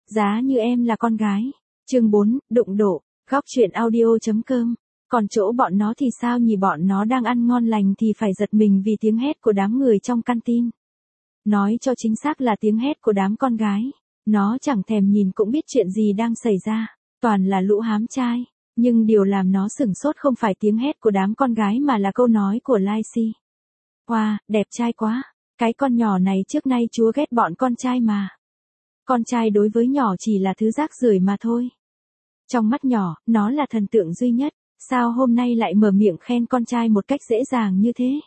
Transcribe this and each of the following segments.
Giá như em là con gái. Chương 4, đụng độ. Góc truyện audio.com. Còn chỗ bọn nó thì sao nhỉ, bọn nó đang ăn ngon lành thì phải giật mình vì tiếng hét của đám người trong canteen. Nói cho chính xác là tiếng hét của đám con gái. Nó chẳng thèm nhìn cũng biết chuyện gì đang xảy ra. Toàn là lũ hám trai. Nhưng điều làm nó sửng sốt không phải tiếng hét của đám con gái mà là câu nói của Lai Si. Wow, đẹp trai quá. Cái con nhỏ này trước nay chúa ghét bọn con trai mà. Con trai đối với nhỏ chỉ là thứ rác rưởi mà thôi. Trong mắt nhỏ, nó là thần tượng duy nhất. Sao hôm nay lại mở miệng khen con trai một cách dễ dàng như thế?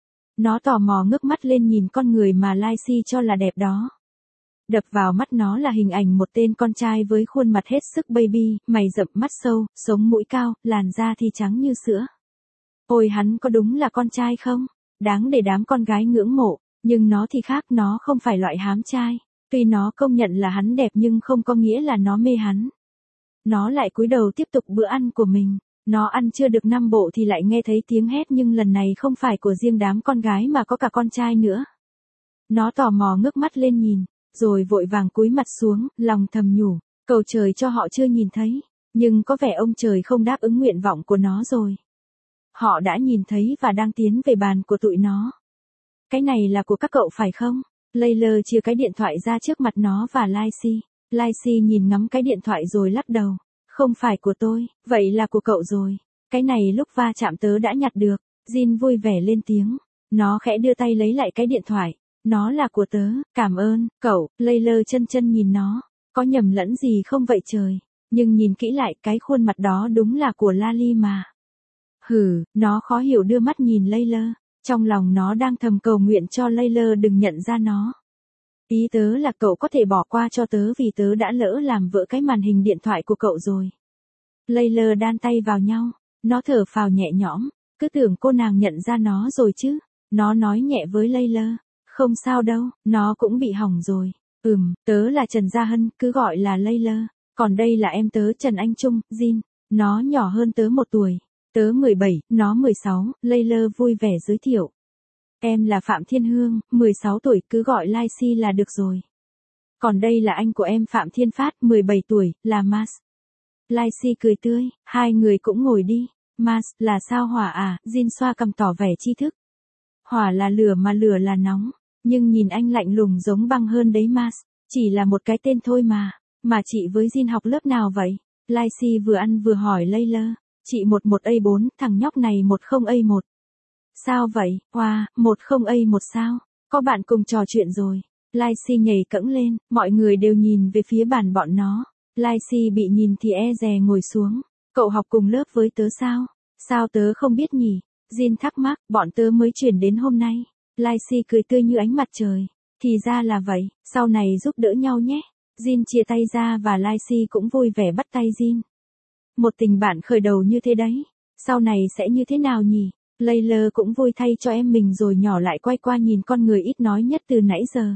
Nó tò mò ngước mắt lên nhìn con người mà Lai Si cho là đẹp đó. Đập vào mắt nó là hình ảnh một tên con trai với khuôn mặt hết sức baby, mày rậm mắt sâu, sống mũi cao, làn da thì trắng như sữa. Ôi hắn có đúng là con trai không? Đáng để đám con gái ngưỡng mộ, nhưng nó thì khác, nó không phải loại hám trai. Tuy nó công nhận là hắn đẹp nhưng không có nghĩa là nó mê hắn. Nó lại cúi đầu tiếp tục bữa ăn của mình. Nó ăn chưa được 5 bộ thì lại nghe thấy tiếng hét, nhưng lần này không phải của riêng đám con gái mà có cả con trai nữa. Nó tò mò ngước mắt lên nhìn, rồi vội vàng cúi mặt xuống, lòng thầm nhủ, cầu trời cho họ chưa nhìn thấy. Nhưng có vẻ ông trời không đáp ứng nguyện vọng của nó rồi. Họ đã nhìn thấy và đang tiến về bàn của tụi nó. Cái này là của các cậu phải không? Layla chia cái điện thoại ra trước mặt nó và Lai Si. Lai Si nhìn ngắm cái điện thoại rồi lắc đầu. Không phải của tôi, vậy là của cậu rồi. Cái này lúc va chạm tớ đã nhặt được. Jin vui vẻ lên tiếng. Nó khẽ đưa tay lấy lại cái điện thoại. Nó là của tớ, cảm ơn, cậu. Layla chân chân nhìn nó. Có nhầm lẫn gì không vậy trời? Nhưng nhìn kỹ lại cái khuôn mặt đó đúng là của Lali mà. Hừ, nó khó hiểu đưa mắt nhìn Layla. Trong lòng nó đang thầm cầu nguyện cho Layla đừng nhận ra nó. Ý tớ là cậu có thể bỏ qua cho tớ vì tớ đã lỡ làm vỡ cái màn hình điện thoại của cậu rồi. Layla đan tay vào nhau, nó thở phào nhẹ nhõm, cứ tưởng cô nàng nhận ra nó rồi chứ. Nó nói nhẹ với Layla, không sao đâu, nó cũng bị hỏng rồi. Tớ là Trần Gia Hân, cứ gọi là Layla. Còn đây là em tớ Trần Anh Trung, Jin. Nó nhỏ hơn tớ 1 tuổi. Tớ 17, nó 16, Layla vui vẻ giới thiệu. Em là Phạm Thiên Hương, 16 tuổi, cứ gọi Lai Si là được rồi. Còn đây là anh của em Phạm Thiên Phát, 17 tuổi, là Mas. Lai Si cười tươi, hai người cũng ngồi đi. Mas, là sao hỏa à? Jin xoa cằm tỏ vẻ tri thức. Hỏa là lửa mà lửa là nóng. Nhưng nhìn anh lạnh lùng giống băng hơn đấy Mas. Chỉ là một cái tên thôi mà. Mà chị với Jin học lớp nào vậy? Lai Si vừa ăn vừa hỏi Layla. Chị 11A4, thằng nhóc này 10A1. Sao vậy? Wow, 10A1 sao? Có bạn cùng trò chuyện rồi. Lai Si nhảy cẫng lên, mọi người đều nhìn về phía bàn bọn nó. Lai Si bị nhìn thì e dè ngồi xuống. Cậu học cùng lớp với tớ sao? Sao tớ không biết nhỉ? Jin thắc mắc, bọn tớ mới chuyển đến hôm nay. Lai Si cười tươi như ánh mặt trời. Thì ra là vậy, sau này giúp đỡ nhau nhé. Jin chia tay ra và Lai Si cũng vui vẻ bắt tay Jin. Một tình bạn khởi đầu như thế đấy. Sau này sẽ như thế nào nhỉ? Layla cũng vui thay cho em mình rồi nhỏ lại quay qua nhìn con người ít nói nhất từ nãy giờ.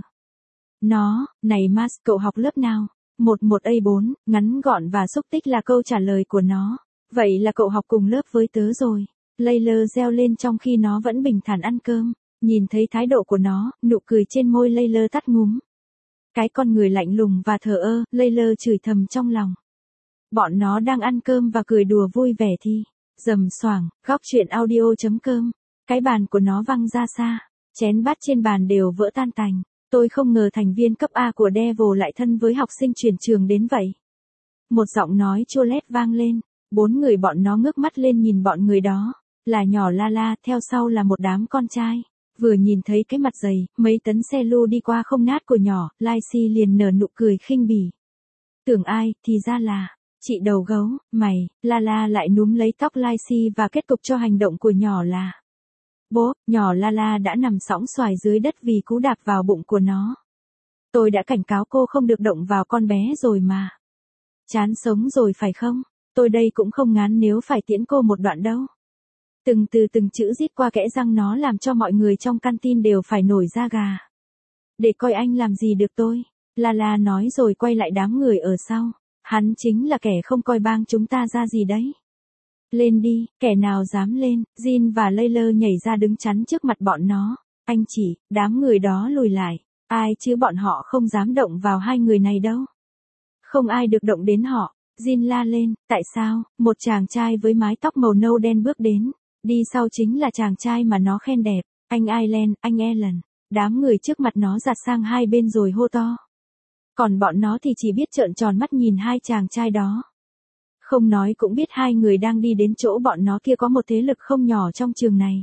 Nó, này Mas, cậu học lớp nào? 11A4, ngắn gọn và xúc tích là câu trả lời của nó. Vậy là cậu học cùng lớp với tớ rồi. Layla reo lên trong khi nó vẫn bình thản ăn cơm. Nhìn thấy thái độ của nó, nụ cười trên môi Layla tắt ngúm. Cái con người lạnh lùng và thờ ơ, Layla chửi thầm trong lòng. Bọn nó đang ăn cơm và cười đùa vui vẻ thì rầm xoảng, góc truyện audio.com. Cái bàn của nó văng ra xa, chén bát trên bàn đều vỡ tan tành. Tôi không ngờ thành viên cấp A của Devil lại thân với học sinh chuyển trường đến vậy. Một giọng nói chua lét vang lên, 4 người bọn nó ngước mắt lên nhìn bọn người đó, là nhỏ Lala, theo sau là một đám con trai. Vừa nhìn thấy cái mặt dày, mấy tấn xe lu đi qua không nát của nhỏ, Lai Si liền nở nụ cười khinh bỉ. Tưởng ai, thì ra là chị đầu gấu, mày. Lala lại núm lấy tóc Lai Si và kết cục cho hành động của nhỏ là bố, nhỏ Lala đã nằm sõng xoài dưới đất vì cú đạp vào bụng của nó. Tôi đã cảnh cáo cô không được động vào con bé rồi mà. Chán sống rồi phải không? Tôi đây cũng không ngán nếu phải tiễn cô một đoạn đâu. Từng từ từng chữ rít qua kẽ răng nó làm cho mọi người trong canteen đều phải nổi da gà. Để coi anh làm gì được tôi. Lala nói rồi quay lại đám người ở sau. Hắn chính là kẻ không coi bang chúng ta ra gì đấy. Lên đi, kẻ nào dám lên. Jin và Layla nhảy ra đứng chắn trước mặt bọn nó. Anh chỉ, đám người đó lùi lại. Ai chứ bọn họ không dám động vào hai người này đâu. Không ai được động đến họ. Jin la lên, tại sao? Một chàng trai với mái tóc màu nâu đen bước đến. Đi sau chính là chàng trai mà nó khen đẹp. Anh Ireland, anh Ellen. Đám người trước mặt nó giạt sang hai bên rồi hô to. Còn bọn nó thì chỉ biết trợn tròn mắt nhìn hai chàng trai đó. Không nói cũng biết hai người đang đi đến chỗ bọn nó kia có một thế lực không nhỏ trong trường này.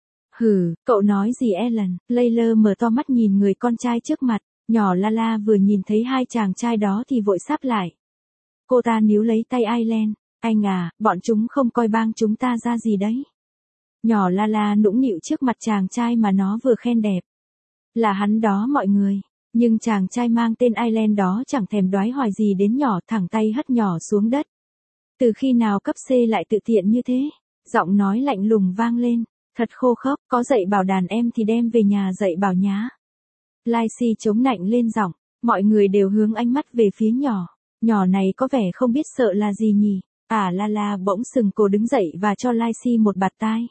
Hừ, cậu nói gì Ellen? Layla mở to mắt nhìn người con trai trước mặt. Nhỏ Lala vừa nhìn thấy hai chàng trai đó thì vội sáp lại. Cô ta níu lấy tay Ireland. Anh à, bọn chúng không coi bang chúng ta ra gì đấy. Nhỏ Lala nũng nịu trước mặt chàng trai mà nó vừa khen đẹp. Là hắn đó mọi người. Nhưng chàng trai mang tên Ireland đó chẳng thèm đoái hoài gì đến nhỏ, thẳng tay hất nhỏ xuống đất. Từ khi nào cấp C lại tự tiện như thế? Giọng nói lạnh lùng vang lên. Thật khô khốc, có dạy bảo đàn em thì đem về nhà dạy bảo nhá. Lacey chống nạnh lên giọng, mọi người đều hướng ánh mắt về phía nhỏ. Nhỏ này có vẻ không biết sợ là gì nhỉ? Lala bỗng sừng cổ đứng dậy và cho Lacey một bạt tai.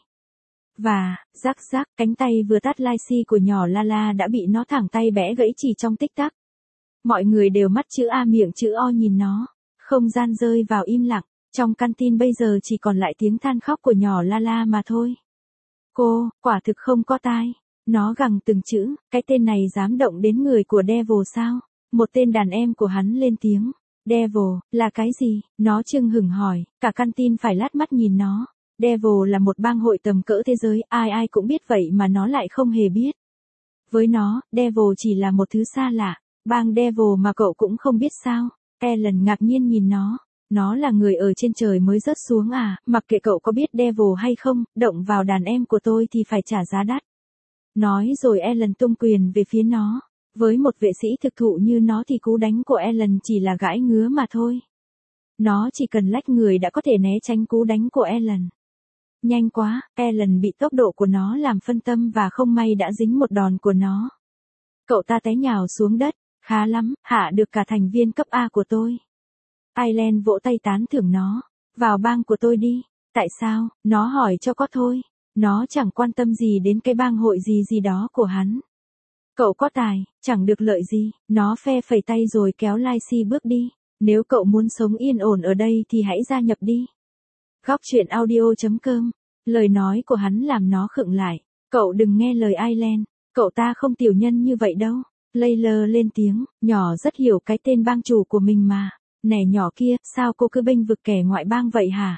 Và, rắc rắc, cánh tay vừa tát Lacey của nhỏ Lala đã bị nó thẳng tay bẽ gãy chỉ trong tích tắc. Mọi người đều mắt chữ A miệng chữ O nhìn nó. Không gian rơi vào im lặng. Trong canteen bây giờ chỉ còn lại tiếng than khóc của nhỏ Lala mà thôi. Cô, quả thực không có tai. Nó gằn từng chữ, cái tên này dám động đến người của Devil sao? Một tên đàn em của hắn lên tiếng. Devil, là cái gì? Nó chưng hửng hỏi, cả canteen phải lát mắt nhìn nó. Devil là một bang hội tầm cỡ thế giới, ai ai cũng biết vậy mà nó lại không hề biết. Với nó, Devil chỉ là một thứ xa lạ. Bang Devil mà cậu cũng không biết sao? Ellen ngạc nhiên nhìn nó. Nó là người ở trên trời mới rớt xuống à, mặc kệ cậu có biết Devil hay không, động vào đàn em của tôi thì phải trả giá đắt. Nói rồi Ellen tung quyền về phía nó. Với một vệ sĩ thực thụ như nó thì cú đánh của Ellen chỉ là gãi ngứa mà thôi. Nó chỉ cần lách người đã có thể né tránh cú đánh của Ellen. Nhanh quá, Ellen bị tốc độ của nó làm phân tâm và không may đã dính một đòn của nó. Cậu ta té nhào xuống đất, khá lắm, hạ được cả thành viên cấp A của tôi. Ireland vỗ tay tán thưởng nó. Vào bang của tôi đi. Tại sao? Nó hỏi cho có thôi. Nó chẳng quan tâm gì đến cái bang hội gì gì đó của hắn. Cậu có tài, chẳng được lợi gì. Nó phe phẩy tay rồi kéo Lacey bước đi. Nếu cậu muốn sống yên ổn ở đây thì hãy gia nhập đi. Góc truyện audio.com. Lời nói của hắn làm nó khựng lại. Cậu đừng nghe lời Ireland. Cậu ta không tiểu nhân như vậy đâu. Layla lên tiếng, nhỏ rất hiểu cái tên bang chủ của mình mà. Nè nhỏ kia, sao cô cứ bênh vực kẻ ngoại bang vậy hả?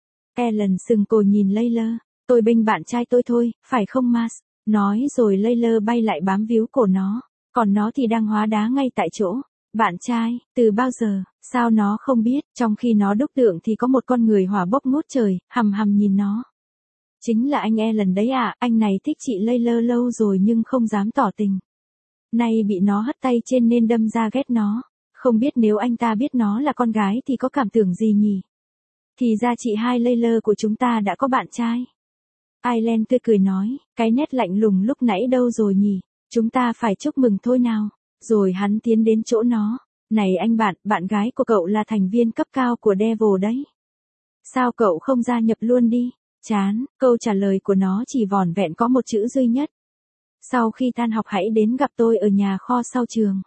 Ellen sừng cổ nhìn Layla. Tôi bênh bạn trai tôi thôi, phải không Mas? Nói rồi Layla bay lại bám víu cổ nó. Còn nó thì đang hóa đá ngay tại chỗ. Bạn trai, từ bao giờ, sao nó không biết? Trong khi nó đúc tượng thì có một con người hỏa bốc ngút trời, hằm hằm nhìn nó. Chính là anh Ellen đấy à, anh này thích chị Layla lâu rồi nhưng không dám tỏ tình. Nay bị nó hất tay trên nên đâm ra ghét nó. Không biết nếu anh ta biết nó là con gái thì có cảm tưởng gì nhỉ? Thì ra chị hai Layla của chúng ta đã có bạn trai. Ireland tươi cười nói, cái nét lạnh lùng lúc nãy đâu rồi nhỉ? Chúng ta phải chúc mừng thôi nào. Rồi hắn tiến đến chỗ nó. Này anh bạn, bạn gái của cậu là thành viên cấp cao của Devil đấy. Sao cậu không gia nhập luôn đi? Chán, câu trả lời của nó chỉ vỏn vẹn có một chữ duy nhất. Sau khi tan học hãy đến gặp tôi ở nhà kho sau trường.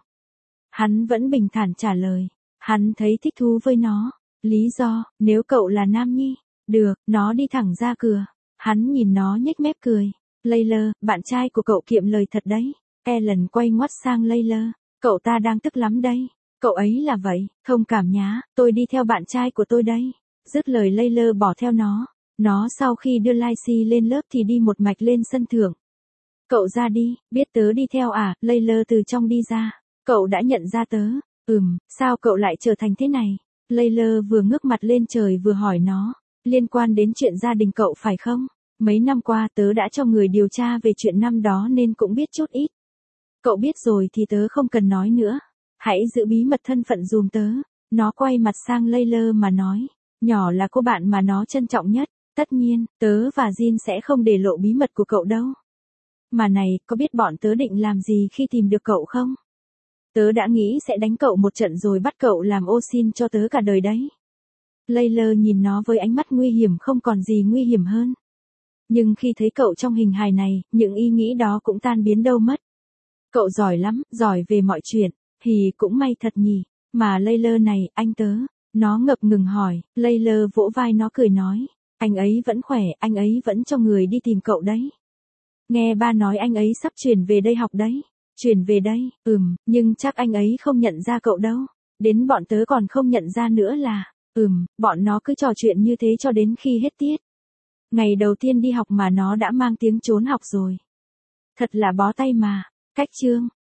Hắn vẫn bình thản trả lời. Hắn thấy thích thú với nó. Lý do, nếu cậu là nam nhi. Được, nó đi thẳng ra cửa. Hắn nhìn nó nhếch mép cười. Layla, bạn trai của cậu kiệm lời thật đấy. Ellen quay ngoắt sang Layla. Cậu ta đang tức lắm đây. Cậu ấy là vậy, thông cảm nhá, tôi đi theo bạn trai của tôi đây. Dứt lời Layla bỏ theo nó. Nó sau khi đưa Lacey lên lớp thì đi một mạch lên sân thượng. Cậu ra đi, biết tớ đi theo à? Layla từ trong đi ra. Cậu đã nhận ra tớ. Sao cậu lại trở thành thế này? Layla vừa ngước mặt lên trời vừa hỏi nó. Liên quan đến chuyện gia đình cậu phải không? Mấy năm qua tớ đã cho người điều tra về chuyện năm đó nên cũng biết chút ít. Cậu biết rồi thì tớ không cần nói nữa. Hãy giữ bí mật thân phận dùm tớ. Nó quay mặt sang Layla mà nói. Nhỏ là cô bạn mà nó trân trọng nhất. Tất nhiên, tớ và Jin sẽ không để lộ bí mật của cậu đâu. Mà này, có biết bọn tớ định làm gì khi tìm được cậu không? Tớ đã nghĩ sẽ đánh cậu một trận rồi bắt cậu làm ô sin cho tớ cả đời đấy. Layla nhìn nó với ánh mắt nguy hiểm không còn gì nguy hiểm hơn. Nhưng khi thấy cậu trong hình hài này, những ý nghĩ đó cũng tan biến đâu mất. Cậu giỏi lắm, giỏi về mọi chuyện. Thì cũng may thật nhỉ. Mà Layla này, anh tớ. Nó ngập ngừng hỏi, Layla vỗ vai nó cười nói. Anh ấy vẫn khỏe, anh ấy vẫn cho người đi tìm cậu đấy. Nghe ba nói anh ấy sắp chuyển về đây học đấy. Chuyển về đây, nhưng chắc anh ấy không nhận ra cậu đâu. Đến bọn tớ còn không nhận ra nữa là, bọn nó cứ trò chuyện như thế cho đến khi hết tiết. Ngày đầu tiên đi học mà nó đã mang tiếng trốn học rồi. Thật là bó tay mà. Cách chương